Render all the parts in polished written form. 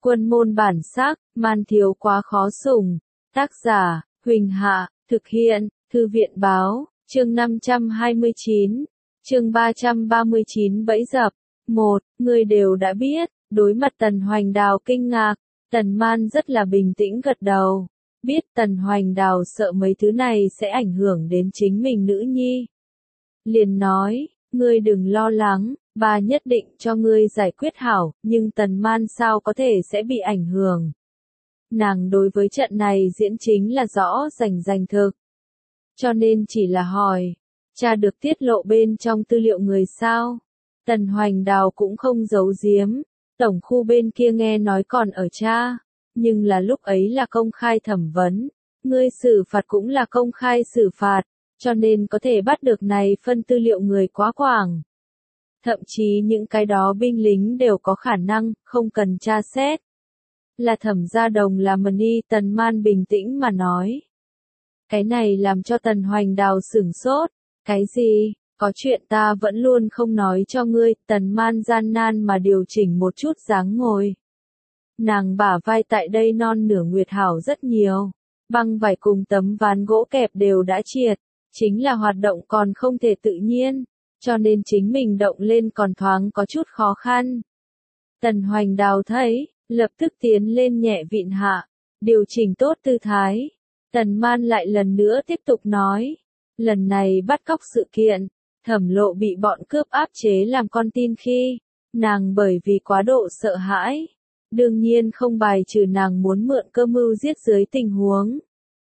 Quân môn bản sắc, man thiếu quá khó sủng. Tác giả, Huỳnh Hạ, thực hiện, Thư viện báo, chương 529, chương 339 bẫy dập. 1. Người đều đã biết, đối mặt Tần Hoành Đào kinh ngạc, Tần Man rất là bình tĩnh gật đầu. Biết Tần Hoành Đào sợ mấy thứ này sẽ ảnh hưởng đến chính mình nữ nhi. Liền nói, ngươi đừng lo lắng, bà nhất định cho ngươi giải quyết hảo, nhưng Tần Man sao có thể sẽ bị ảnh hưởng. Nàng đối với trận này diễn chính là rõ rành thực. Cho nên chỉ là hỏi, cha được tiết lộ bên trong tư liệu người sao? Tần Hoành Đào cũng không giấu giếm, tổng khu bên kia nghe nói còn ở cha, nhưng là lúc ấy là công khai thẩm vấn, ngươi xử phạt cũng là công khai xử phạt, cho nên có thể bắt được này phân tư liệu người quá quảng. Thậm chí những cái đó binh lính đều có khả năng, không cần tra xét. Là Thẩm Gia Đồng là Mani, Tần Man bình tĩnh mà nói. Cái này làm cho Tần Hoành Đào sửng sốt. Cái gì? Có chuyện ta vẫn luôn không nói cho ngươi. Tần Man gian nan mà điều chỉnh một chút dáng ngồi. Nàng bả vai tại đây non nửa nguyệt hảo rất nhiều. Băng vải cùng tấm ván gỗ kẹp đều đã triệt. Chính là hoạt động còn không thể tự nhiên. Cho nên chính mình động lên còn thoáng có chút khó khăn. Tần Hoành Đào thấy, lập tức tiến lên nhẹ vịn hạ, điều chỉnh tốt tư thái. Tần Man lại lần nữa tiếp tục nói, lần này bắt cóc sự kiện, Thẩm Lộ bị bọn cướp áp chế làm con tin khi, nàng bởi vì quá độ sợ hãi, đương nhiên không bài trừ nàng muốn mượn cơ mưu giết dưới tình huống.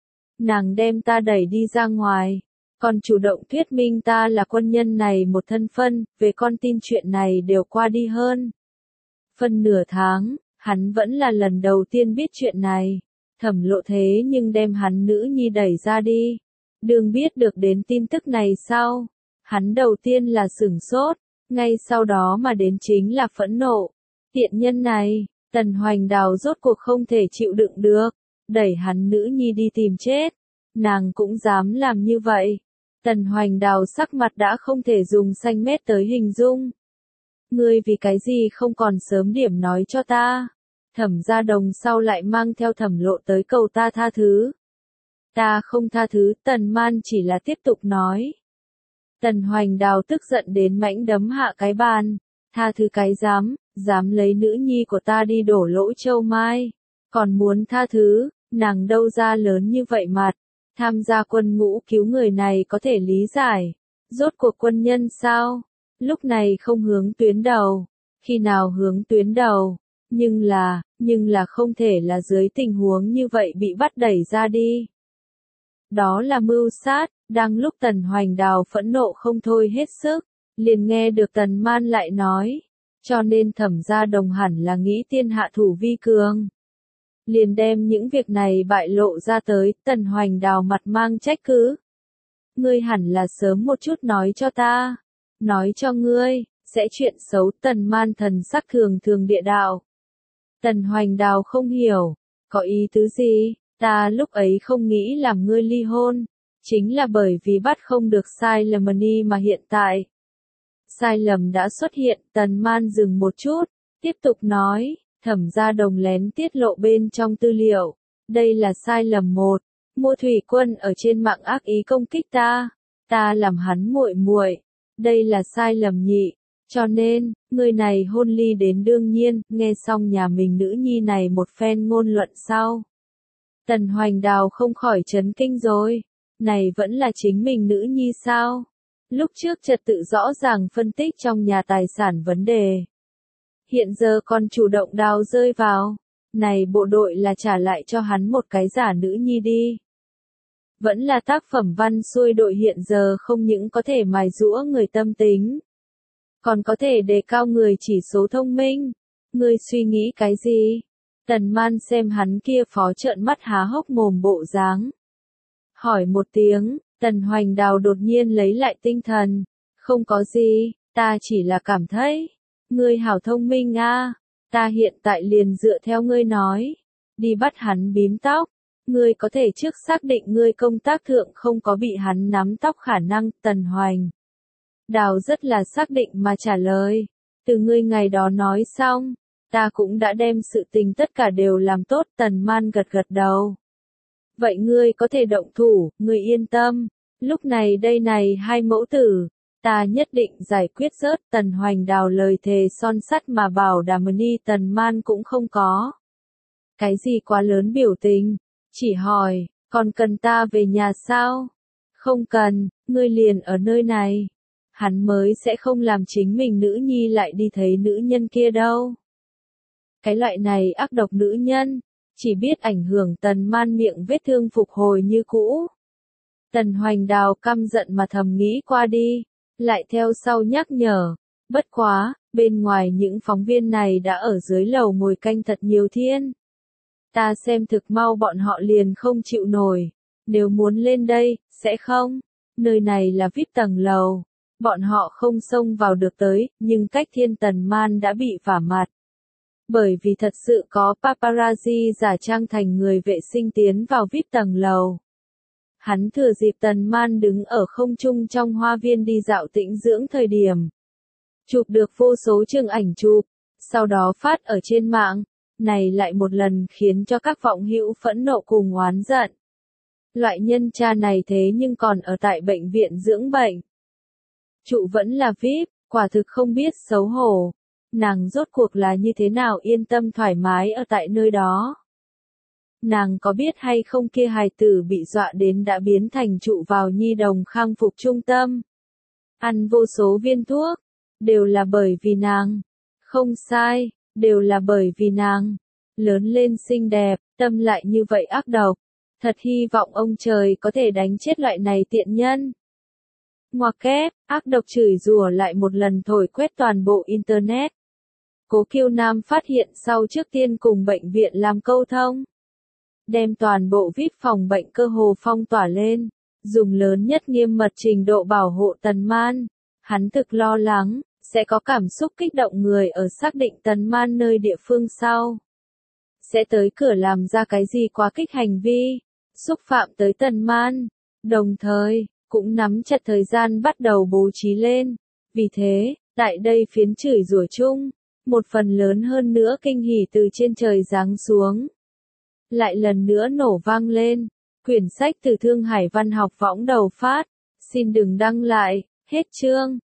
Nàng đem ta đẩy đi ra ngoài, còn chủ động thuyết minh ta là quân nhân này một thân phân, về con tin chuyện này đều qua đi hơn phân nửa tháng. Hắn vẫn là lần đầu tiên biết chuyện này, Thẩm Lộ thế nhưng đem hắn nữ nhi đẩy ra đi. Đừng biết được đến tin tức này sau, hắn đầu tiên là sửng sốt, ngay sau đó mà đến chính là phẫn nộ. Tiện nhân này, Tần Hoành Đào rốt cuộc không thể chịu đựng được, đẩy hắn nữ nhi đi tìm chết. Nàng cũng dám làm như vậy. Tần Hoành Đào sắc mặt đã không thể dùng xanh mét tới hình dung. Ngươi vì cái gì không còn sớm điểm nói cho ta? Thẩm Gia Đồng sau lại mang theo Thẩm Lộ tới cầu ta tha thứ. Ta không tha thứ, Tần Man chỉ là tiếp tục nói. Tần Hoành Đào tức giận đến mãnh đấm hạ cái bàn. Tha thứ cái dám lấy nữ nhi của ta đi đổ lỗ châu mai. Còn muốn tha thứ, nàng đâu ra lớn như vậy mặt. Tham gia quân ngũ cứu người này có thể lý giải. Rốt cuộc quân nhân sao? Lúc này không hướng tuyến đầu. Khi nào hướng tuyến đầu? Nhưng là không thể là dưới tình huống như vậy bị bắt đẩy ra đi. Đó là mưu sát. Đang lúc Tần Hoành Đào phẫn nộ không thôi hết sức, liền nghe được Tần Man lại nói, cho nên Thẩm Gia Đồng hẳn là nghĩ tiên hạ thủ vi cường. Liền đem những việc này bại lộ ra tới. Tần Hoành Đào mặt mang trách cứ. Ngươi hẳn là sớm một chút nói cho ta. Nói cho ngươi, sẽ chuyện xấu. Tần Man thần sắc thường địa đạo. Tần Hoành Đào không hiểu, có ý tứ gì? Ta lúc ấy không nghĩ làm ngươi ly hôn, chính là bởi vì bắt không được sai lầm mà hiện tại. Sai lầm đã xuất hiện. Tần Man dừng một chút, tiếp tục nói, Thẩm Gia Đồng lén tiết lộ bên trong tư liệu. Đây là sai lầm một. Mua thủy quân ở trên mạng ác ý công kích ta làm hắn muội. Đây là sai lầm nhị. Cho nên, người này hôn ly đến đương nhiên. Nghe xong nhà mình nữ nhi này một phen ngôn luận sau, Tần Hoành Đào không khỏi chấn kinh rồi. Này vẫn là chính mình nữ nhi sao? Lúc trước trật tự rõ ràng phân tích trong nhà tài sản vấn đề. Hiện giờ còn chủ động đào rơi vào. Này bộ đội là trả lại cho hắn một cái giả nữ nhi đi. Vẫn là tác phẩm văn xuôi đội hiện giờ không những có thể mài giũa người tâm tính, còn có thể đề cao người chỉ số thông minh. Ngươi suy nghĩ cái gì? Tần Man xem hắn kia phó trợn mắt há hốc mồm bộ dáng. Hỏi một tiếng, Tần Hoành Đào đột nhiên lấy lại tinh thần. Không có gì, ta chỉ là cảm thấy. Ngươi hảo thông minh a. Ta hiện tại liền dựa theo ngươi nói. Đi bắt hắn bím tóc. Ngươi có thể trước xác định ngươi công tác thượng không có bị hắn nắm tóc khả năng. Tần Hoành Đào rất là xác định mà trả lời. Từ ngươi ngày đó nói xong, Ta cũng đã đem sự tình tất cả đều làm tốt. Tần Man gật gật đầu. Vậy ngươi có thể động thủ, ngươi yên tâm. Lúc này đây này hai mẫu tử, ta nhất định giải quyết rớt. Tần Hoành Đào lời thề son sắt mà bảo đảm ni. Tần Man cũng không có cái gì quá lớn biểu tình, chỉ hỏi, còn cần ta về nhà sao? Không cần, ngươi liền ở nơi này. Hắn mới sẽ không làm chính mình nữ nhi lại đi thấy nữ nhân kia đâu. Cái loại này ác độc nữ nhân, chỉ biết ảnh hưởng Tần Man miệng vết thương phục hồi như cũ. Tần Hoành Đào căm giận mà thầm nghĩ qua đi, lại theo sau nhắc nhở, bất quá, bên ngoài những phóng viên này đã ở dưới lầu ngồi canh thật nhiều thiên. Ta xem thực mau bọn họ liền không chịu nổi, nếu muốn lên đây, sẽ không, nơi này là VIP tầng lầu, bọn họ không xông vào được tới, nhưng cách thiên. Tần Man đã bị vả mặt. Bởi vì thật sự có paparazzi giả trang thành người vệ sinh tiến vào VIP tầng lầu. Hắn thừa dịp Tần Man đứng ở không trung trong hoa viên đi dạo tĩnh dưỡng thời điểm. Chụp được vô số chương ảnh chụp, sau đó phát ở trên mạng, này lại một lần khiến cho các vọng hữu phẫn nộ cùng oán giận. Loại nhân cha này thế nhưng còn ở tại bệnh viện dưỡng bệnh. Trụ vẫn là VIP, quả thực không biết xấu hổ. Nàng rốt cuộc là như thế nào yên tâm thoải mái ở tại nơi đó. Nàng có biết hay không kia hài tử bị dọa đến đã biến thành trụ vào nhi đồng khang phục trung tâm. Ăn vô số viên thuốc, đều là bởi vì nàng. Không sai, đều là bởi vì nàng. Lớn lên xinh đẹp, tâm lại như vậy ác độc. Thật hy vọng ông trời có thể đánh chết loại này tiện nhân. Ngoặc kép, ác độc chửi rủa lại một lần thổi quét toàn bộ Internet. Cố Kiêu Nam phát hiện sau trước tiên cùng bệnh viện làm câu thông. Đem toàn bộ VIP phòng bệnh cơ hồ phong tỏa lên, dùng lớn nhất nghiêm mật trình độ bảo hộ Tần Man. Hắn thực lo lắng, sẽ có cảm xúc kích động người ở xác định Tần Man nơi địa phương sau. Sẽ tới cửa làm ra cái gì quá kích hành vi, xúc phạm tới Tần Man. Đồng thời, cũng nắm chặt thời gian bắt đầu bố trí lên. Vì thế, tại đây phiến chửi rủa chung, một phần lớn hơn nữa kinh hỉ từ trên trời giáng xuống. Lại lần nữa nổ vang lên. Quyển sách từ Thương Hải Văn học võng đầu phát. Xin đừng đăng lại, hết chương.